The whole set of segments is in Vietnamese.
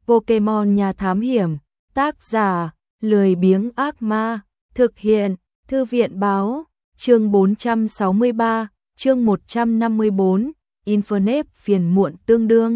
Pokemon nhà thám hiểm, tác giả, lười biếng ác ma, thực hiện, thư viện báo, chương 463, chương 154, Infernape phiền muộn tương đương.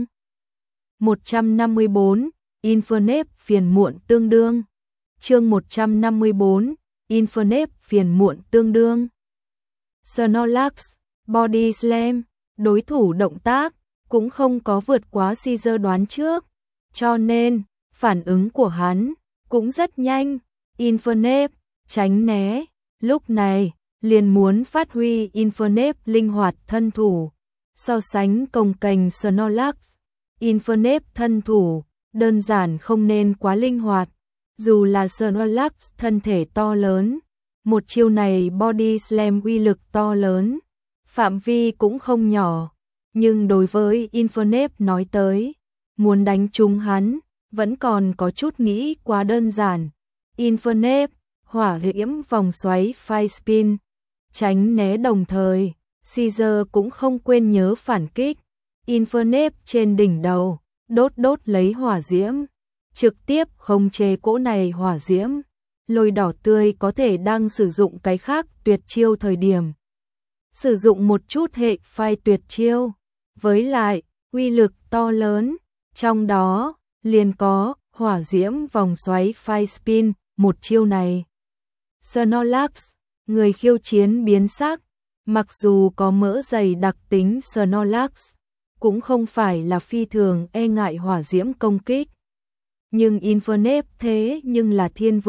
154, Infernape phiền muộn tương đương. Chương 154, Infernape phiền muộn tương đương. Snorlax, Body Slam, đối thủ động tác, cũng không có vượt quá Caesar đoán trước, cho nên, phản ứng của hắn cũng rất nhanh. Infernape, tránh né, lúc này, liền muốn phát huy Infernape linh hoạt thân thủ. So sánh cồng kềnh Snorlax, Infernape thân thủ, đơn giản không nên quá linh hoạt. Dù là Snorlax thân thể to lớn, một chiêu này Body Slam uy lực to lớn, phạm vi cũng không nhỏ, nhưng đối với Infernape nói tới, muốn đánh trúng hắn, vẫn còn có chút nghĩ quá đơn giản. Infernape, hỏa diễm vòng xoáy Fire Spin, tránh né đồng thời, Caesar cũng không quên nhớ phản kích. Infernape trên đỉnh đầu, đốt lấy hỏa diễm, trực tiếp khống chế cỗ này hỏa diễm. Lôi đỏ tươi có thể đang sử dụng cái khác tuyệt chiêu thời điểm. Sử dụng một chút hệ phai tuyệt chiêu, với lại, uy lực to lớn, trong đó, liền có, hỏa diễm vòng xoáy Fire Spin, một chiêu này. Snorlax, người khiêu chiến biến sắc, mặc dù có mỡ dày đặc tính Snorlax, cũng không phải là phi thường e ngại hỏa diễm công kích. Nhưng Infernape thế nhưng là thiên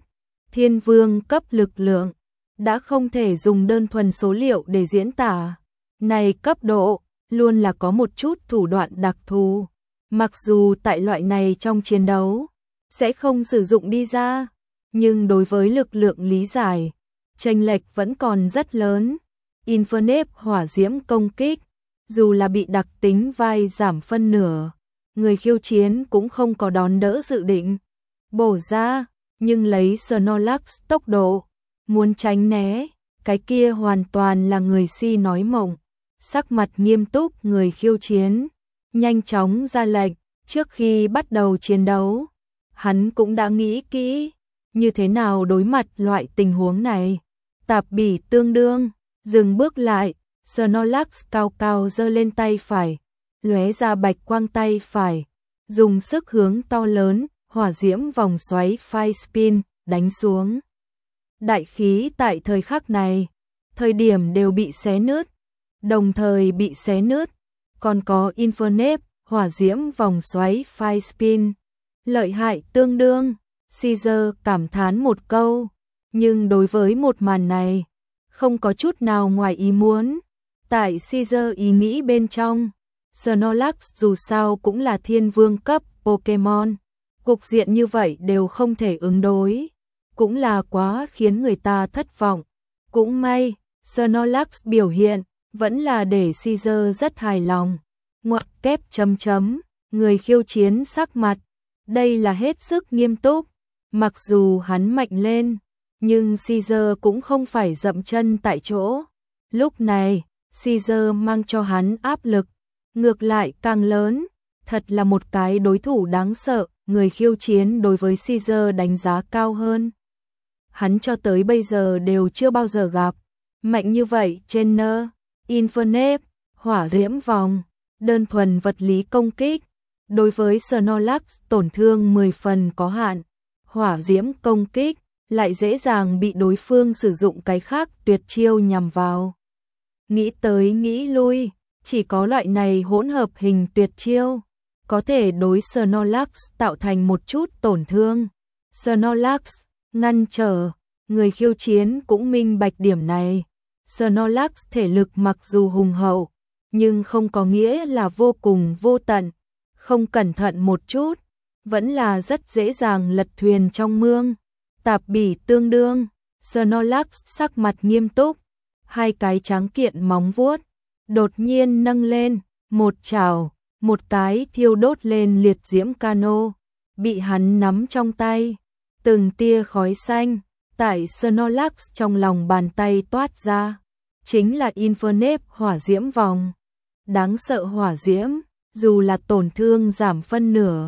vương cấp lực lượng, đã không thể dùng đơn thuần số liệu để diễn tả. Này cấp độ, luôn là có một chút thủ đoạn đặc thù, mặc dù tại loại này trong chiến đấu, sẽ không sử dụng đi ra, nhưng đối với lực lượng lý giải, chênh lệch vẫn còn rất lớn. Infernape hỏa diễm công kích, dù là bị đặc tính vai giảm phân nửa, người khiêu chiến cũng không có đón đỡ dự định bổ ra, nhưng lấy Snorlax tốc độ, muốn tránh né, cái kia hoàn toàn là người si nói mộng. Sắc mặt nghiêm túc người khiêu chiến, nhanh chóng ra lệnh, trước khi bắt đầu chiến đấu, hắn cũng đã nghĩ kỹ, như thế nào đối mặt loại tình huống này. Tạp bỉ tương đương, dừng bước lại, Snorlax cao cao giơ lên tay phải, lóe ra bạch quang tay phải, dùng sức hướng to lớn, hỏa diễm vòng xoáy Fire Spin, đánh xuống. Đại khí tại thời khắc này, thời điểm đều bị xé nứt, đồng thời bị xé nứt, còn có Infernape, hỏa diễm vòng xoáy Fire Spin, lợi hại tương đương. Caesar cảm thán một câu, nhưng đối với một màn này, không có chút nào ngoài ý muốn. Tại Caesar ý nghĩ bên trong, Snorlax dù sao cũng là thiên vương cấp Pokemon, cục diện như vậy đều không thể ứng đối, cũng là quá khiến người ta thất vọng. Cũng may, Snorlax biểu hiện, vẫn là để Caesar rất hài lòng. Ngoặc kép chấm chấm, người khiêu chiến sắc mặt, đây là hết sức nghiêm túc, mặc dù hắn mạnh lên, nhưng Caesar cũng không phải dậm chân tại chỗ. Lúc này, Caesar mang cho hắn áp lực, ngược lại càng lớn, thật là một cái đối thủ đáng sợ. Người khiêu chiến đối với Caesar đánh giá cao hơn. Hắn cho tới bây giờ đều chưa bao giờ gặp mạnh như vậy trên Infernape, hỏa diễm vòng, đơn thuần vật lý công kích, đối với Snorlax tổn thương 10 phần có hạn, hỏa diễm công kích lại dễ dàng bị đối phương sử dụng cái khác tuyệt chiêu nhằm vào. Nghĩ tới nghĩ lui, chỉ có loại này hỗn hợp hình tuyệt chiêu có thể đối Snorlax tạo thành một chút tổn thương. Snorlax ngăn trở, người khiêu chiến cũng minh bạch điểm này. Snorlax thể lực mặc dù hùng hậu, nhưng không có nghĩa là vô cùng vô tận, không cẩn thận một chút, vẫn là rất dễ dàng lật thuyền trong mương. Tạp bỉ tương đương, Snorlax sắc mặt nghiêm túc, hai cái tráng kiện móng vuốt đột nhiên nâng lên, một chảo, một cái thiêu đốt lên liệt diễm cano, bị hắn nắm trong tay, từng tia khói xanh tại Snorlax trong lòng bàn tay toát ra, chính là Infernape hỏa diễm vòng. Đáng sợ hỏa diễm, dù là tổn thương giảm phân nửa,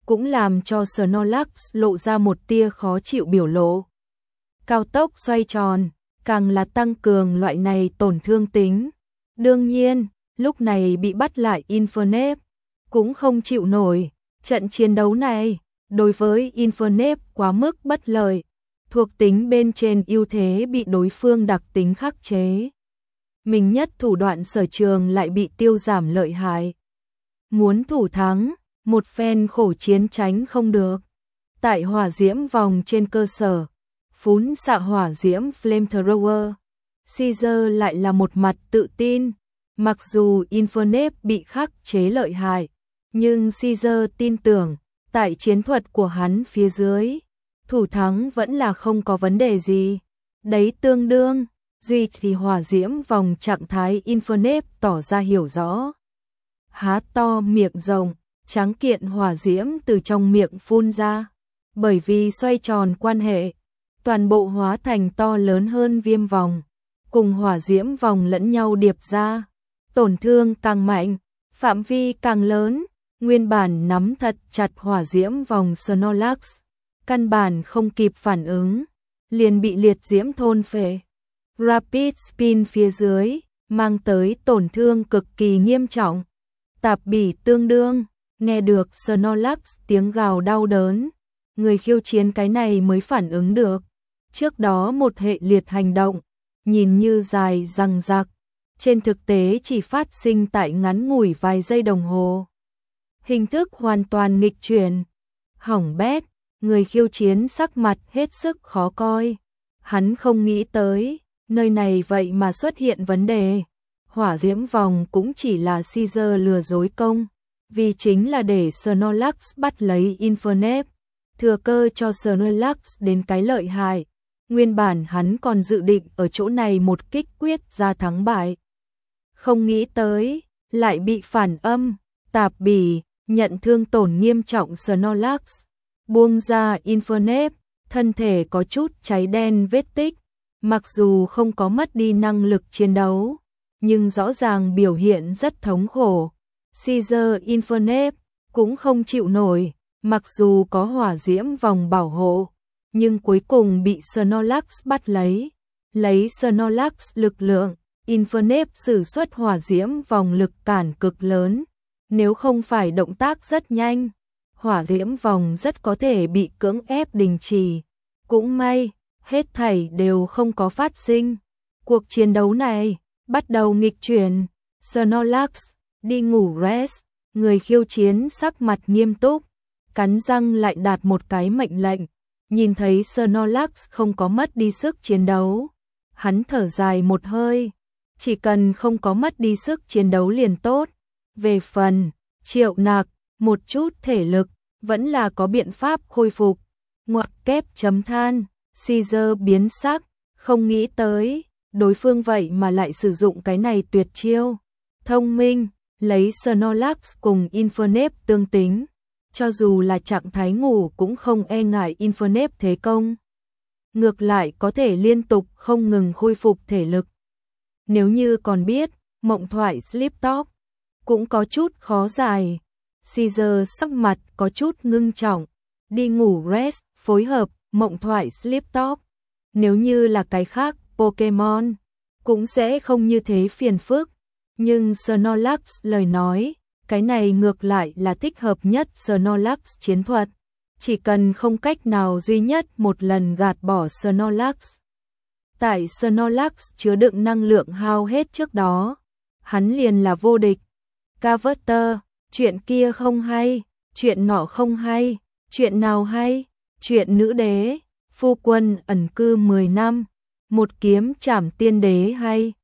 cũng làm cho Snorlax lộ ra một tia khó chịu biểu lộ. Cao tốc xoay tròn, càng là tăng cường loại này tổn thương tính. Đương nhiên, lúc này bị bắt lại Infernape cũng không chịu nổi. Trận chiến đấu này, đối với Infernape quá mức bất lợi, thuộc tính bên trên ưu thế bị đối phương đặc tính khắc chế. Mình nhất thủ đoạn sở trường lại bị tiêu giảm lợi hại. Muốn thủ thắng, một phen khổ chiến tránh không được. Tại hỏa diễm vòng trên cơ sở, phún xạ hỏa diễm Flamethrower, Caesar lại là một mặt tự tin. Mặc dù Infernape bị khắc chế lợi hại, nhưng Caesar tin tưởng, tại chiến thuật của hắn phía dưới, thủ thắng vẫn là không có vấn đề gì. Đấy tương đương, duy thì hỏa diễm vòng trạng thái Infernape tỏ ra hiểu rõ. Há to miệng rộng, tráng kiện hỏa diễm từ trong miệng phun ra. Bởi vì xoay tròn quan hệ, toàn bộ hóa thành to lớn hơn viêm vòng, cùng hỏa diễm vòng lẫn nhau điệp ra. Tổn thương càng mạnh, phạm vi càng lớn, nguyên bản nắm thật chặt hỏa diễm vòng Snorlax, căn bản không kịp phản ứng, liền bị liệt diễm thôn phệ. Rapid Spin phía dưới, mang tới tổn thương cực kỳ nghiêm trọng. Tạp bỉ tương đương, nghe được Snorlax tiếng gào đau đớn, người khiêu chiến cái này mới phản ứng được. Trước đó một hệ liệt hành động, nhìn như dài dằng dặc, trên thực tế chỉ phát sinh tại ngắn ngủi vài giây đồng hồ. Hình thức hoàn toàn nghịch chuyển. Hỏng bét, người khiêu chiến sắc mặt hết sức khó coi. Hắn không nghĩ tới, nơi này vậy mà xuất hiện vấn đề. Hỏa diễm vòng cũng chỉ là Caesar lừa dối công, vì chính là để Snorlax bắt lấy Infernape, thừa cơ cho Snorlax đến cái lợi hại. Nguyên bản hắn còn dự định ở chỗ này một kích quyết ra thắng bại. Không nghĩ tới, lại bị phản âm, tạp bỉ, nhận thương tổn nghiêm trọng Snorlax. Buông ra Infernape, thân thể có chút cháy đen vết tích, mặc dù không có mất đi năng lực chiến đấu, nhưng rõ ràng biểu hiện rất thống khổ. Caesar Infernape cũng không chịu nổi, mặc dù có hỏa diễm vòng bảo hộ, nhưng cuối cùng bị Snorlax bắt lấy Snorlax lực lượng, Infernape sử xuất hỏa diễm vòng lực cản cực lớn, nếu không phải động tác rất nhanh, hỏa diễm vòng rất có thể bị cưỡng ép đình chỉ. Cũng may, hết thảy đều không có phát sinh. Cuộc chiến đấu này bắt đầu nghịch chuyển. Snorlax đi ngủ rest, người khiêu chiến sắc mặt nghiêm túc, cắn răng lại đạt một cái mệnh lệnh. Nhìn thấy Snorlax không có mất đi sức chiến đấu, hắn thở dài một hơi, chỉ cần không có mất đi sức chiến đấu liền tốt. Về phần triệu nạc, một chút thể lực, vẫn là có biện pháp khôi phục. Ngoặc kép chấm than, Caesar biến sắc, không nghĩ tới, đối phương vậy mà lại sử dụng cái này tuyệt chiêu. Thông minh, lấy Snorlax cùng Infernape tương tính, cho dù là trạng thái ngủ cũng không e ngại Infernape thế công. Ngược lại có thể liên tục không ngừng khôi phục thể lực. Nếu như còn biết, mộng thoại Sleep Talk cũng có chút khó giải. Caesar sắc mặt có chút ngưng trọng, đi ngủ rest, phối hợp, mộng thoại Sleep Talk. Nếu như là cái khác, Pokemon, cũng sẽ không như thế phiền phức. Nhưng Snorlax lời nói, cái này ngược lại là thích hợp nhất Snorlax chiến thuật. Chỉ cần không cách nào duy nhất một lần gạt bỏ Snorlax. Tại Snorlax chứa đựng năng lượng hao hết trước đó, hắn liền là vô địch. Carver, chuyện kia không hay, chuyện nọ không hay, chuyện nào hay, chuyện nữ đế, phu quân ẩn cư 10 năm, một kiếm trảm tiên đế hay.